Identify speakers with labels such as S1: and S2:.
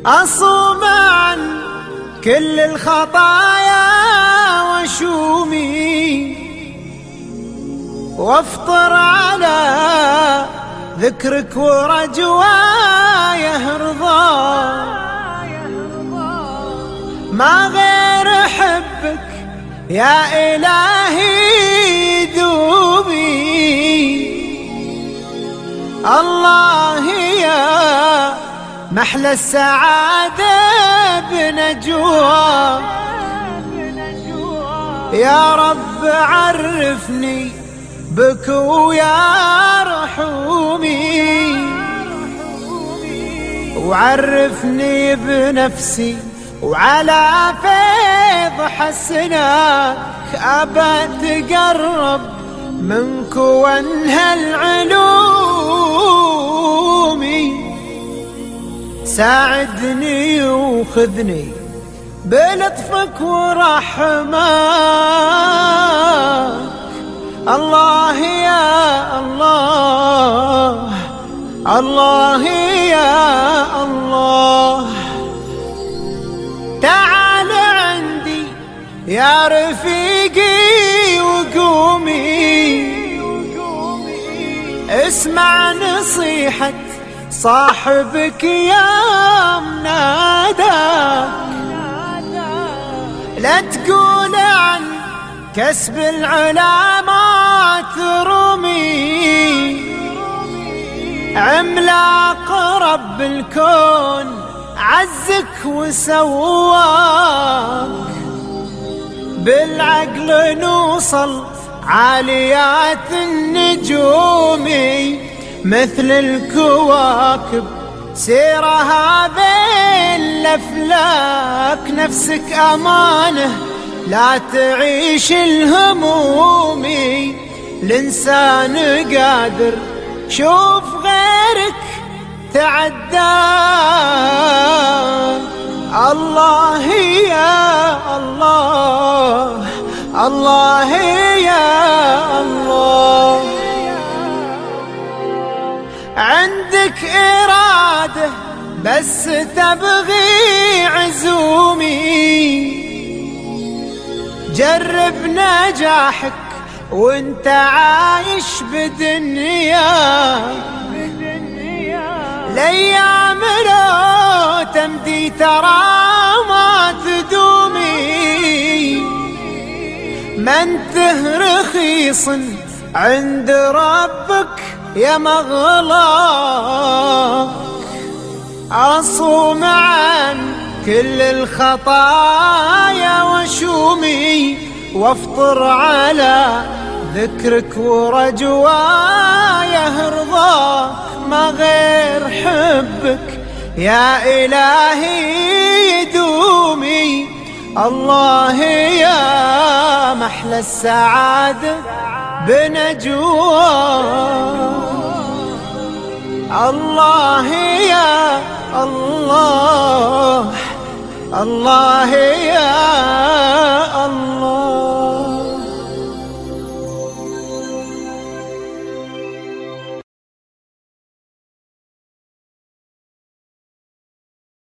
S1: أصوم عن كل الخطايا وشومي، وافطر على ذكرك ورجوايه رضاك. ما غير حبك يا إلهي دوبي، الله يا محلى السعادة بنجواك. يا رب عرفني بك ويا رحومي، وعرفني بنفسي وعلى فيض حسناك. أبى تقرب منك وانهى العلوم، ساعدني وخذني بلطفك ورحمك. الله يا الله، الله يا الله، تعال عندي يا رفيقي وقومي، اسمع نصيحة صاحبك يا مناداك. لا تقول عن كسب العلا ما ترمي، عملاق رب الكون عزك وسواك. بالعقل نوصل عاليات النجوم، مثل الكواكب سيرها بين الأفلاك. نفسك أمانة لا تعيش الهموم، الإنسان قادر شوف غيرك تعدى. الله يا الله، الله يا الله، عندك إرادة بس تبغي عزومي. جرب نجاحك وانت عايش بدنياك، الأيام لو تمدي ترى ما تدومي. ما انته رخيص عند ربك يا مغلاك. أصوم عن كل الخطايا وشومي، وافطر على ذكرك ورجوايه رضاك. ما غير حبك يا إلهي دومي، الله يا محلى السعادة بنجواك. الله يا الله، الله يا